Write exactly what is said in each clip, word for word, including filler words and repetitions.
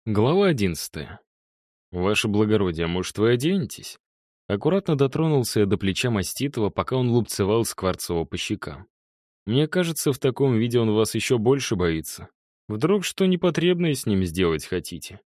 Глава одиннадцатая. «Ваше благородие, может, вы оденетесь?» Аккуратно дотронулся я до плеча Маститова, пока он лупцевал Скворцова по щекам. «Мне кажется, в таком виде он вас еще больше боится. Вдруг что непотребное с ним сделать хотите?»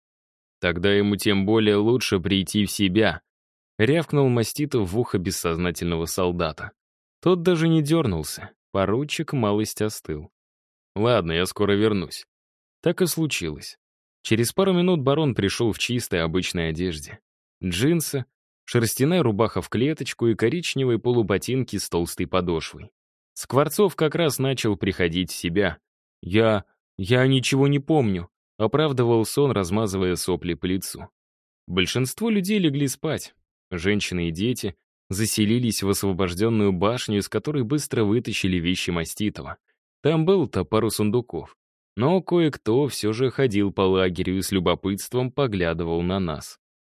«Тогда ему тем более лучше прийти в себя», — рявкнул Маститов в ухо бессознательного солдата. Тот даже не дернулся, поручик малость остыл. «Ладно, я скоро вернусь». Так и случилось. Через пару минут барон пришел в чистой обычной одежде. Джинсы, шерстяная рубаха в клеточку и коричневые полуботинки с толстой подошвой. Скворцов как раз начал приходить в себя. «Я... я ничего не помню», — оправдывался он, размазывая сопли по лицу. Большинство людей легли спать. Женщины и дети заселились в освобожденную башню, из которой быстро вытащили вещи Маститова. Там было-то пару сундуков. Но кое-кто все же ходил по лагерю и с любопытством поглядывал на нас.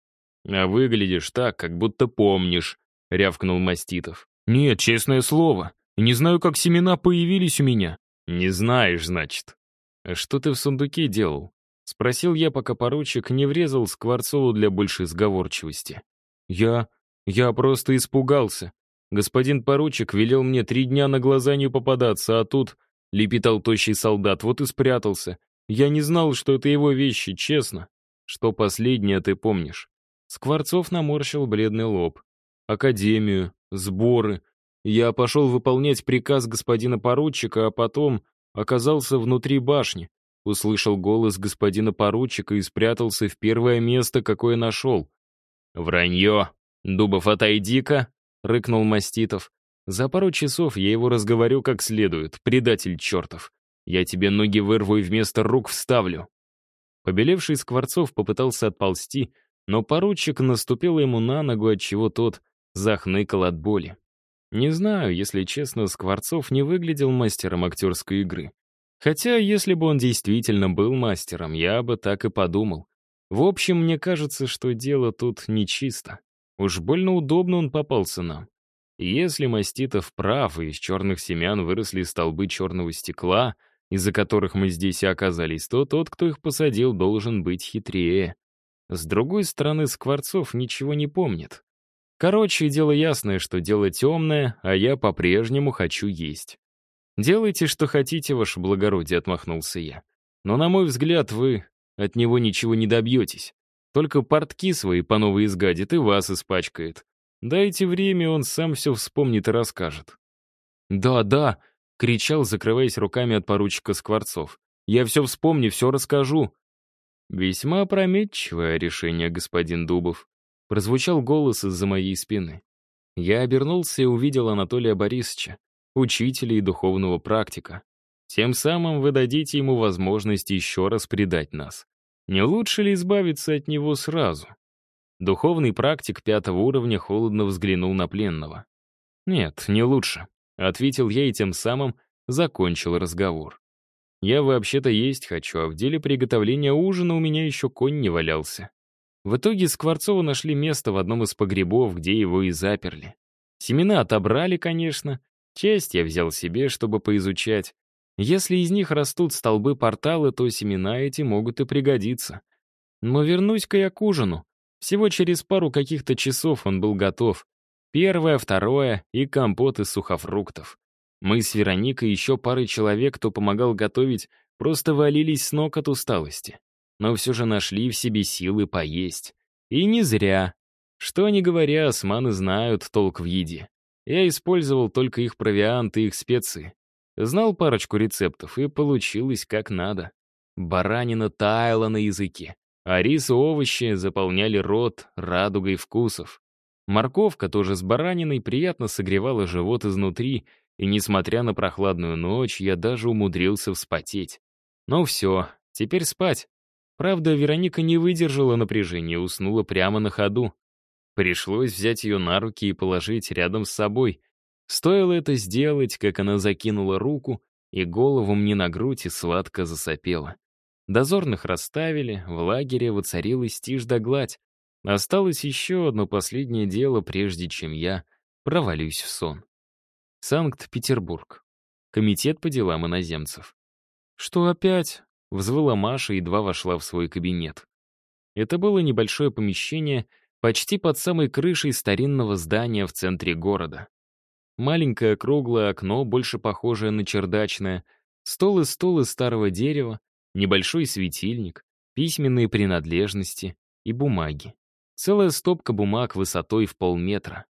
«А выглядишь так, как будто помнишь», — рявкнул Маститов. «Нет, честное слово. Не знаю, как семена появились у меня». «Не знаешь, значит». «А что ты в сундуке делал?» — спросил я, пока поручик не врезал Скворцову для большей сговорчивости. «Я... я просто испугался. Господин поручик велел мне три дня на глаза не попадаться, а тут...» — лепетал тощий солдат, вот и спрятался. Я не знал, что это его вещи, честно. Что последнее ты помнишь? Скворцов наморщил бледный лоб. Академию, сборы. Я пошел выполнять приказ господина поручика, а потом оказался внутри башни. Услышал голос господина поручика и спрятался в первое место, какое нашел. «Вранье! Дубов, отойди-ка!» — рыкнул Маститов. «За пару часов я его разговорю как следует, предатель чертов. Я тебе ноги вырву и вместо рук вставлю». Побелевший Скворцов попытался отползти, но поручик наступил ему на ногу, отчего тот захныкал от боли. Не знаю, если честно, Скворцов не выглядел мастером актерской игры. Хотя, если бы он действительно был мастером, я бы так и подумал. В общем, мне кажется, что дело тут нечисто. Уж больно удобно он попался нам. Если Маститов прав, и из черных семян выросли столбы черного стекла, из-за которых мы здесь и оказались, то тот, кто их посадил, должен быть хитрее. С другой стороны, Скворцов ничего не помнит. Короче, дело ясное, что дело темное, а я по-прежнему хочу есть. «Делайте, что хотите, ваше благородие», — отмахнулся я. «Но, на мой взгляд, вы от него ничего не добьетесь. Только портки свои по новой изгадит и вас испачкает. Дайте время, он сам все вспомнит и расскажет». «Да, да», — кричал, закрываясь руками от поручика Скворцов. «Я все вспомню, все расскажу». «Весьма опрометчивое решение, господин Дубов», — прозвучал голос из-за моей спины. Я обернулся и увидел Анатолия Борисовича, учителя и духовного практика. Тем самым вы дадите ему возможность еще раз предать нас. Не лучше ли избавиться от него сразу? Духовный практик пятого уровня холодно взглянул на пленного. «Нет, не лучше», — ответил я и тем самым закончил разговор. «Я вообще-то есть хочу, а в деле приготовления ужина у меня еще конь не валялся». В итоге Скворцова нашли место в одном из погребов, где его и заперли. Семена отобрали, конечно. Часть я взял себе, чтобы поизучать. Если из них растут столбы портала, то семена эти могут и пригодиться. Но вернусь-ка я к ужину. Всего через пару каких-то часов он был готов. Первое, второе и компот из сухофруктов. Мы с Вероникой и еще парой человек, кто помогал готовить, просто валились с ног от усталости. Но все же нашли в себе силы поесть. И не зря. Что ни говоря, османы знают толк в еде. Я использовал только их провиант и их специи. Знал парочку рецептов, и получилось как надо. Баранина таяла на языке, а рис и овощи заполняли рот радугой вкусов. Морковка тоже с бараниной приятно согревала живот изнутри, и, несмотря на прохладную ночь, я даже умудрился вспотеть. Ну все, теперь спать. Правда, Вероника не выдержала напряжения и уснула прямо на ходу. Пришлось взять ее на руки и положить рядом с собой. Стоило это сделать, как она закинула руку и голову мне на грудь и сладко засопела. Дозорных расставили, в лагере воцарилась тишь да гладь. Осталось еще одно последнее дело, прежде чем я провалюсь в сон. Санкт-Петербург. Комитет по делам иноземцев. «Что опять?» взвыла Маша и едва вошла в свой кабинет. Это было небольшое помещение, почти под самой крышей старинного здания в центре города. Маленькое круглое окно, больше похожее на чердачное, стол и стол из старого дерева, небольшой светильник, письменные принадлежности и бумаги. Целая стопка бумаг высотой в полметра.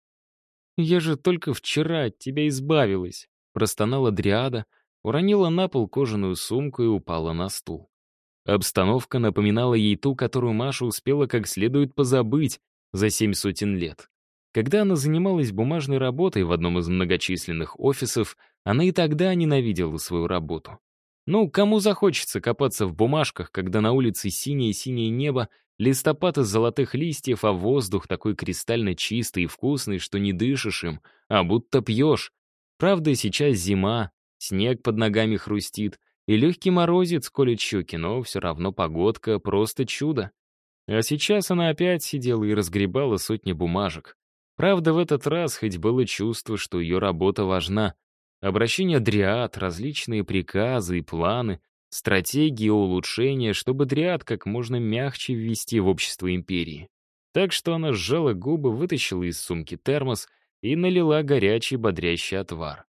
«Я же только вчера от тебя избавилась», — простонала Дриада, уронила на пол кожаную сумку и упала на стул. Обстановка напоминала ей ту, которую Маша успела как следует позабыть за семь сотен лет. Когда она занималась бумажной работой в одном из многочисленных офисов, она и тогда ненавидела свою работу. Ну, кому захочется копаться в бумажках, когда на улице синее-синее небо, листопад из золотых листьев, а воздух такой кристально чистый и вкусный, что не дышишь им, а будто пьешь. Правда, сейчас зима, снег под ногами хрустит, и легкий морозец колет щеки, но все равно погодка — просто чудо. А сейчас она опять сидела и разгребала сотни бумажек. Правда, в этот раз хоть было чувство, что ее работа важна. Обращение дриад, различные приказы и планы, стратегии улучшения, чтобы дриад как можно мягче ввести в общество империи. Так что она сжала губы, вытащила из сумки термос и налила горячий бодрящий отвар.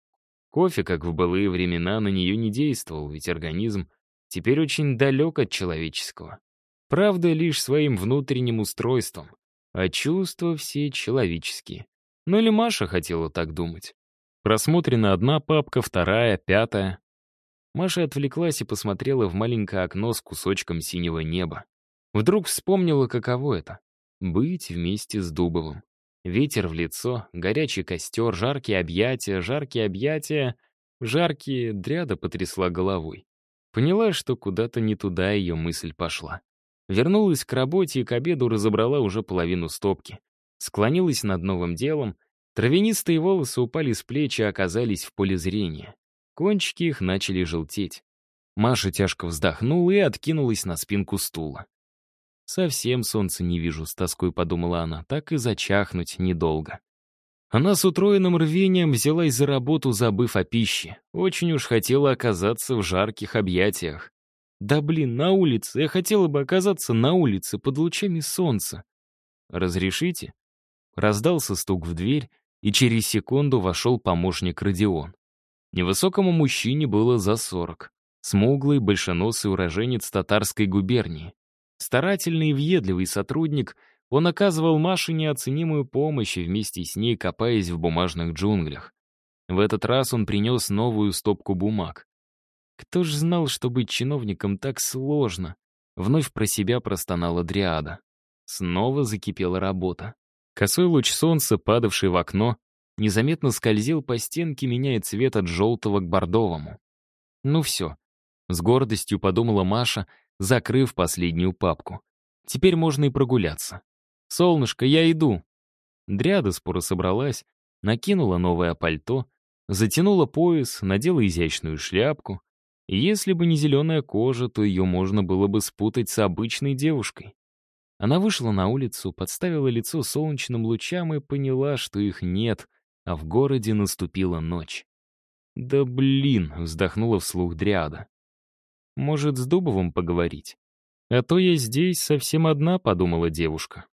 Кофе, как в былые времена, на нее не действовал, ведь организм теперь очень далек от человеческого. Правда, лишь своим внутренним устройством, а чувства все человеческие. Ну или Маша хотела так думать. Просмотрена одна папка, вторая, пятая. Маша отвлеклась и посмотрела в маленькое окно с кусочком синего неба. Вдруг вспомнила, каково это — быть вместе с Дубовым. Ветер в лицо, горячий костер, жаркие объятия, жаркие объятия, жаркие. Дряда потрясла головой. Поняла, что куда-то не туда ее мысль пошла. Вернулась к работе и к обеду разобрала уже половину стопки. Склонилась над новым делом. Травянистые волосы упали с плеч и оказались в поле зрения. Кончики их начали желтеть. Маша тяжко вздохнула и откинулась на спинку стула. «Совсем солнца не вижу», — с тоской подумала она, — так и зачахнуть недолго. Она с утроенным рвением взялась за работу, забыв о пище. Очень уж хотела оказаться в жарких объятиях. «Да блин, на улице! Я хотела бы оказаться на улице, под лучами солнца!» «Разрешите?» Раздался стук в дверь, и через секунду вошел помощник Родион. Невысокому мужчине было за сорок. Смуглый, большеносый уроженец Татарской губернии. Старательный и въедливый сотрудник, он оказывал Маше неоценимую помощь и вместе с ней копаясь в бумажных джунглях. В этот раз он принес новую стопку бумаг. «Кто ж знал, что быть чиновником так сложно?» Вновь про себя простонала Дриада. Снова закипела работа. Косой луч солнца, падавший в окно, незаметно скользил по стенке, меняя цвет от желтого к бордовому. «Ну все», — с гордостью подумала Маша, закрыв последнюю папку. «Теперь можно и прогуляться. Солнышко, я иду». Дряда споро собралась, накинула новое пальто, затянула пояс, надела изящную шляпку. И если бы не зеленая кожа, то ее можно было бы спутать с обычной девушкой. Она вышла на улицу, подставила лицо солнечным лучам и поняла, что их нет, а в городе наступила ночь. «Да блин», — вздохнула вслух Дриада. «Может, с Дубовым поговорить? А то я здесь совсем одна», — подумала девушка.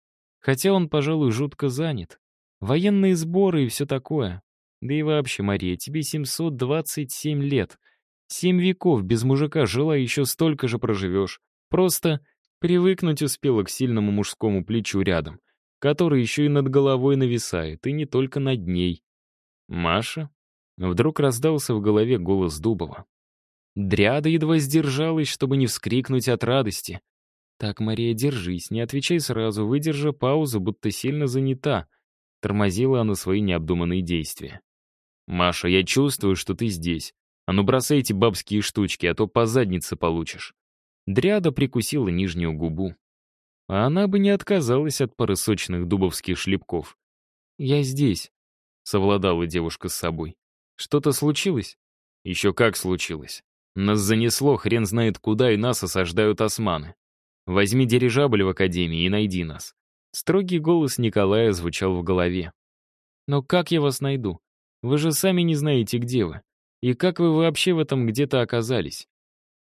Хотя он, пожалуй, жутко занят. Военные сборы и все такое. Да и вообще, Мария, тебе семьсот двадцать семь лет. Семь веков без мужика жила, еще столько же проживешь. Просто привыкнуть успела к сильному мужскому плечу рядом, который еще и над головой нависает, и не только над ней. «Маша?» Вдруг раздался в голове голос Дубова. Дряда едва сдержалась, чтобы не вскрикнуть от радости. «Так, Мария, держись, не отвечай сразу, выдержи паузу, будто сильно занята», — тормозила она свои необдуманные действия. «Маша, я чувствую, что ты здесь. А ну бросай эти бабские штучки, а то по заднице получишь». Дряда прикусила нижнюю губу. А она бы не отказалась от пары сочных дубовских шлепков. «Я здесь», — совладала девушка с собой. «Что-то случилось?» «Еще как случилось. Нас занесло хрен знает куда, и нас осаждают османы. Возьми дирижабль в академии и найди нас». Строгий голос Николая звучал в голове. «Но как я вас найду? Вы же сами не знаете, где вы. И как вы вообще в этом где-то оказались?»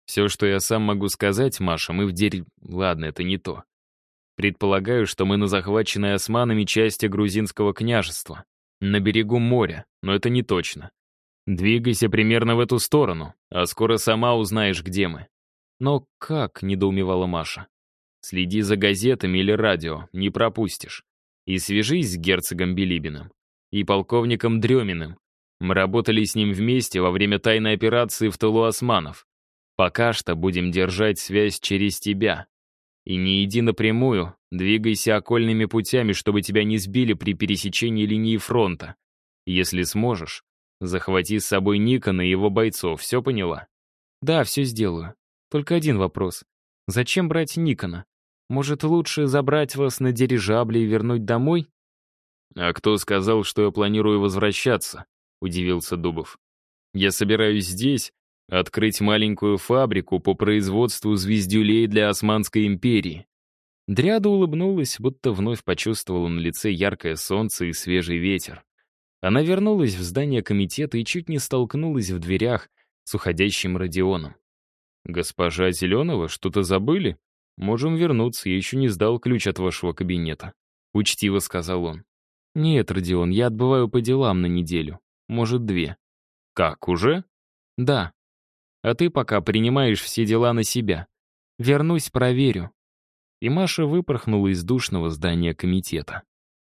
Все, что я сам могу сказать, Маша, мы в дерь... Ладно, это не то. Предполагаю, что мы на захваченной османами части грузинского княжества, на берегу моря, но это не точно. Двигайся примерно в эту сторону, а скоро сама узнаешь, где мы. Но как, недоумевала Маша. Следи за газетами или радио, не пропустишь. И свяжись с герцогом Билибиным и полковником Дреминым. Мы работали с ним вместе во время тайной операции в тылу османов. Пока что будем держать связь через тебя. И не иди напрямую, двигайся окольными путями, чтобы тебя не сбили при пересечении линии фронта. Если сможешь, захвати с собой Никона и его бойцов, все поняла? Да, все сделаю. Только один вопрос. Зачем брать Никона? Может, лучше забрать вас на дирижабле и вернуть домой? А кто сказал, что я планирую возвращаться? Удивился Дубов. Я собираюсь здесь открыть маленькую фабрику по производству звездюлей для Османской империи. Дряда улыбнулась, будто вновь почувствовала на лице яркое солнце и свежий ветер. Она вернулась в здание комитета и чуть не столкнулась в дверях с уходящим Родионом. «Госпожа Зеленова, что-то забыли? Можем вернуться, я еще не сдал ключ от вашего кабинета», — учтиво сказал он. «Нет, Родион, я отбываю по делам на неделю. Может, две». «Как, уже?» «Да. А ты пока принимаешь все дела на себя. Вернусь, проверю». И Маша выпорхнула из душного здания комитета.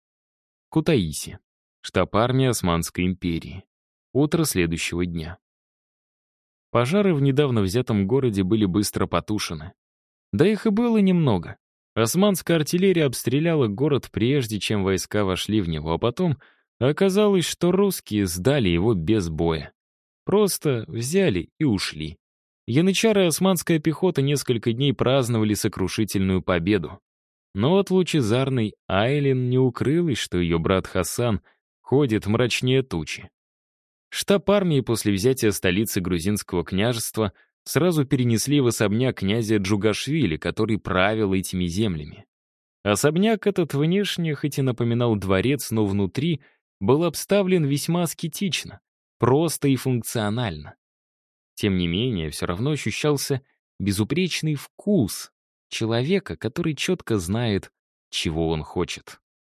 Кутаиси. Штаб армии Османской империи. Утро следующего дня. Пожары в недавно взятом городе были быстро потушены. Да их и было немного. Османская артиллерия обстреляла город прежде, чем войска вошли в него, а потом оказалось, что русские сдали его без боя. Просто взяли и ушли. Янычары и османская пехота несколько дней праздновали сокрушительную победу. Но от лучезарной Айлин не укрылось, что ее брат Хасан ходит мрачнее тучи. Штаб армии после взятия столицы грузинского княжества сразу перенесли в особняк князя Джугашвили, который правил этими землями. Особняк этот внешне, хоть и напоминал дворец, но внутри был обставлен весьма аскетично, просто и функционально. Тем не менее, все равно ощущался безупречный вкус человека, который четко знает, чего он хочет.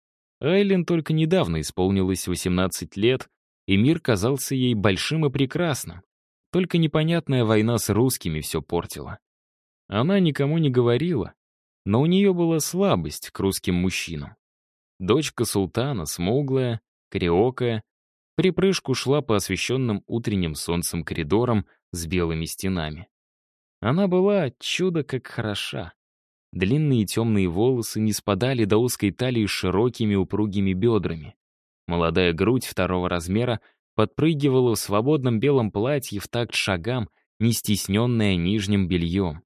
Айлин только недавно исполнилось восемнадцать лет, и мир казался ей большим и прекрасным. Только непонятная война с русскими все портила. Она никому не говорила, но у нее была слабость к русским мужчинам. Дочка султана, смуглая, кореокая, припрыжку шла по освещенным утренним солнцем коридорам с белыми стенами. Она была чудо как хороша. Длинные темные волосы не спадали до узкой талии с широкими упругими бедрами. Молодая грудь второго размера подпрыгивала в свободном белом платье в такт шагам, не стесненная нижним бельем.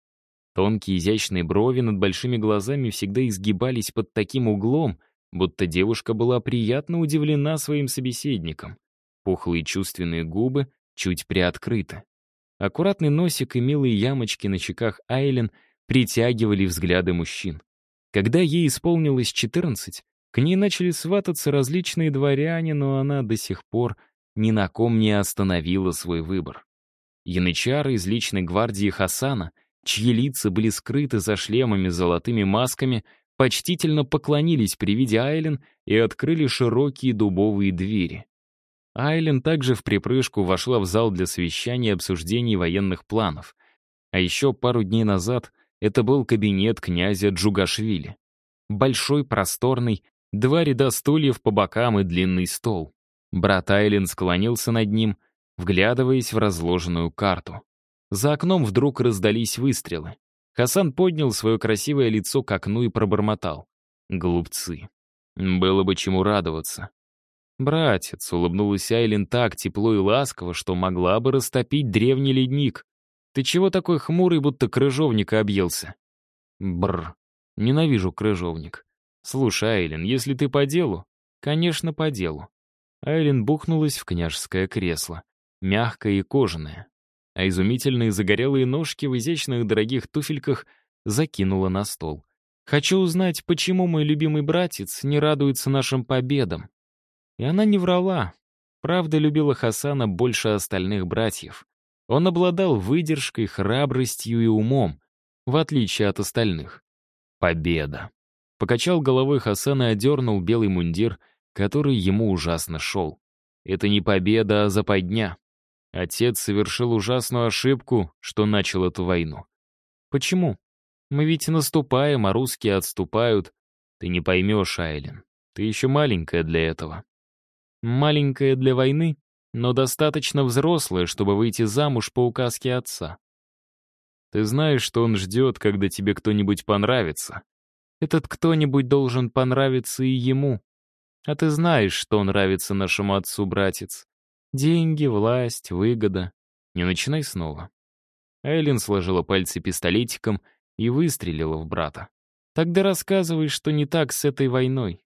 Тонкие изящные брови над большими глазами всегда изгибались под таким углом, будто девушка была приятно удивлена своим собеседником. Пухлые чувственные губы чуть приоткрыты. Аккуратный носик и милые ямочки на щеках Айлин притягивали взгляды мужчин. Когда ей исполнилось четырнадцать, к ней начали свататься различные дворяне, но она до сих пор ни на ком не остановила свой выбор. Янычары из личной гвардии Хасана, чьи лица были скрыты за шлемами с золотыми масками, почтительно поклонились при виде Айлин и открыли широкие дубовые двери. Айлин также в припрыжку вошла в зал для совещаний и обсуждений военных планов. А еще пару дней назад это был кабинет князя Джугашвили. Большой, просторный, два ряда стульев по бокам и длинный стол. Брат Айлин склонился над ним, вглядываясь в разложенную карту. За окном вдруг раздались выстрелы. Хасан поднял свое красивое лицо к окну и пробормотал. Глупцы. Было бы чему радоваться. «Братец», — улыбнулась Айлин так тепло и ласково, что могла бы растопить древний ледник. «Ты чего такой хмурый, будто крыжовника объелся?» «Бррр, ненавижу крыжовник. Слушай, Айлин, если ты по делу...» «Конечно, по делу». Айлин бухнулась в княжеское кресло, мягкое и кожаное, а изумительные загорелые ножки в изящных дорогих туфельках закинула на стол. «Хочу узнать, почему мой любимый братец не радуется нашим победам». И она не врала. Правда, любила Хасана больше остальных братьев. Он обладал выдержкой, храбростью и умом, в отличие от остальных. Победа. Покачал головой Хасан и одернул белый мундир, который ему ужасно шел. Это не победа, а западня. Отец совершил ужасную ошибку, что начал эту войну. Почему? Мы ведь наступаем, а русские отступают. Ты не поймешь, Айлен. Ты еще маленькая для этого. Маленькая для войны, но достаточно взрослая, чтобы выйти замуж по указке отца. Ты знаешь, что он ждет, когда тебе кто-нибудь понравится. Этот кто-нибудь должен понравиться и ему. А ты знаешь, что нравится нашему отцу, братец. Деньги, власть, выгода. Не начинай снова. Айлин сложила пальцы пистолетиком и выстрелила в брата. Тогда рассказывай, что не так с этой войной.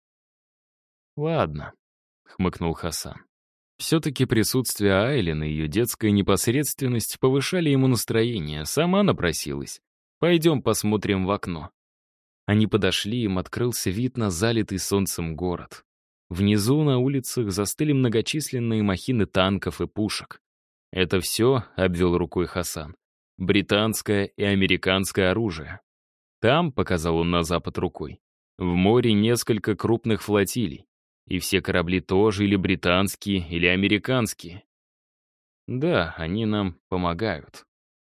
Ладно, хмыкнул Хасан. Все-таки присутствие Айлин и ее детская непосредственность повышали ему настроение. Сама напросилась. Пойдем посмотрим в окно. Они подошли, им открылся вид на залитый солнцем город. Внизу на улицах застыли многочисленные махины танков и пушек. «Это все», — обвел рукой Хасан, — «британское и американское оружие». Там, — показал он на запад рукой, — в море несколько крупных флотилий. И все корабли тоже или британские, или американские. Да, они нам помогают.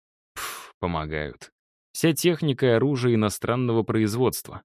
Пф, помогают. Вся техника и оружие иностранного производства.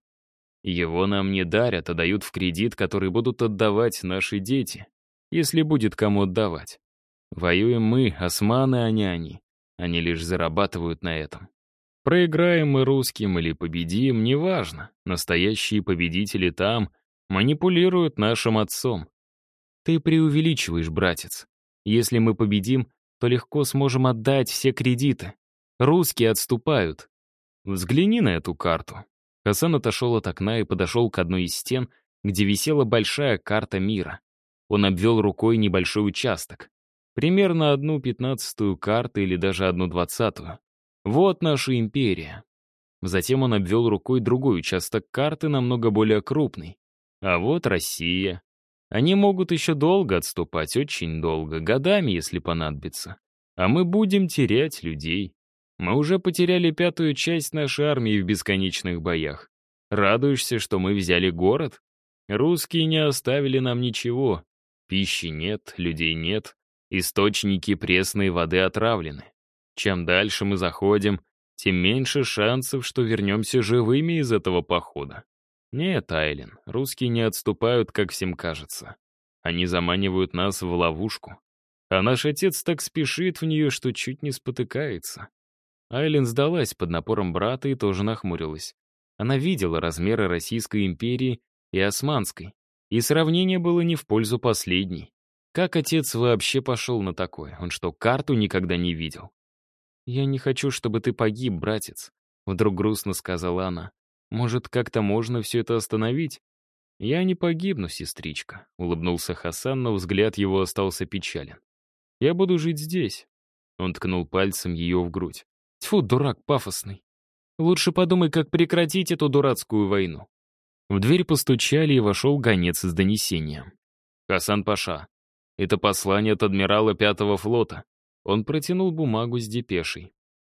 Его нам не дарят, а дают в кредит, который будут отдавать наши дети, если будет кому отдавать. Воюем мы, османы, а не они. Они лишь зарабатывают на этом. Проиграем мы русским или победим, неважно. Настоящие победители там манипулируют нашим отцом. Ты преувеличиваешь, братец. Если мы победим, то легко сможем отдать все кредиты. Русские отступают. Взгляни на эту карту. Хасан отошел от окна и подошел к одной из стен, где висела большая карта мира. Он обвел рукой небольшой участок. Примерно одну пятнадцатую карты или даже одну двадцатую. Вот наша империя. Затем он обвел рукой другой участок карты, намного более крупный. А вот Россия. Они могут еще долго отступать, очень долго, годами, если понадобится. А мы будем терять людей. Мы уже потеряли пятую часть нашей армии в бесконечных боях. Радуешься, что мы взяли город? Русские не оставили нам ничего. Пищи нет, людей нет. Источники пресной воды отравлены. Чем дальше мы заходим, тем меньше шансов, что вернемся живыми из этого похода. Нет, Айлен, русские не отступают, как всем кажется. Они заманивают нас в ловушку. А наш отец так спешит в нее, что чуть не спотыкается. Айлен сдалась под напором брата и тоже нахмурилась. Она видела размеры Российской империи и Османской, и сравнение было не в пользу последней. Как отец вообще пошел на такое? Он что, карту никогда не видел? «Я не хочу, чтобы ты погиб, братец», — вдруг грустно сказала она. «Может, как-то можно все это остановить?» «Я не погибну, сестричка», — улыбнулся Хасан, но взгляд его остался печален. «Я буду жить здесь». Он ткнул пальцем ее в грудь. «Тьфу, дурак пафосный. Лучше подумай, как прекратить эту дурацкую войну». В дверь постучали, и вошел гонец с донесением. «Хасан Паша, это послание от адмирала Пятого флота». Он протянул бумагу с депешей.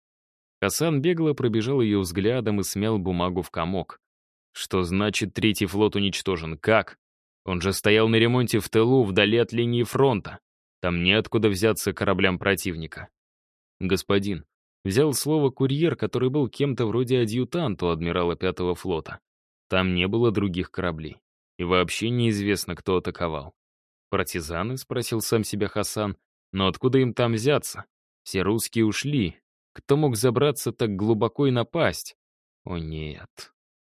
Хасан бегло пробежал ее взглядом и смял бумагу в комок. Что значит Третий флот уничтожен? Как? Он же стоял на ремонте в тылу, вдали от линии фронта. Там неоткуда взяться кораблям противника. Господин, взял слово курьер, который был кем-то вроде адъютанта у адмирала Пятого флота. Там не было других кораблей. И вообще неизвестно, кто атаковал. «Партизаны?» — спросил сам себя Хасан. «Но откуда им там взяться? Все русские ушли. Кто мог забраться так глубоко и напасть? О нет».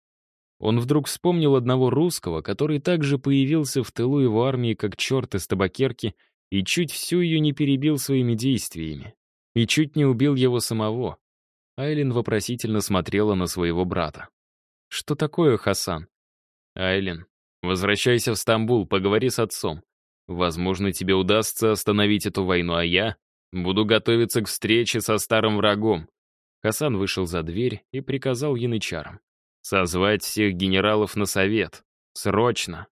Он вдруг вспомнил одного русского, который также появился в тылу его армии как черт из табакерки и чуть всю ее не перебил своими действиями. И чуть не убил его самого. Айлин вопросительно смотрела на своего брата. «Что такое, Хасан?» «Айлин, возвращайся в Стамбул, поговори с отцом. Возможно, тебе удастся остановить эту войну, а я буду готовиться к встрече со старым врагом». Хасан вышел за дверь и приказал янычарам: «Созвать всех генералов на совет. Срочно!»